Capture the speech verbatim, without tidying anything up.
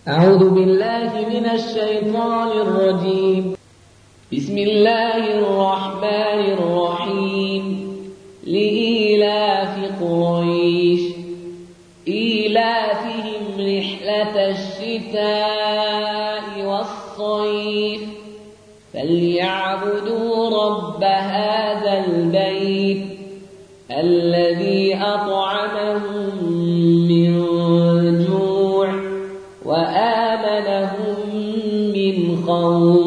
أعوذ بالله من الشيطان الرجيم. بسم الله الرحمن الرحيم. لإيلاف قريش إيلافهم رحلة الشتاء والصيف فليعبدوا رب هذا البيت الذي أطعمهم من جوع وآمنهم من خوف.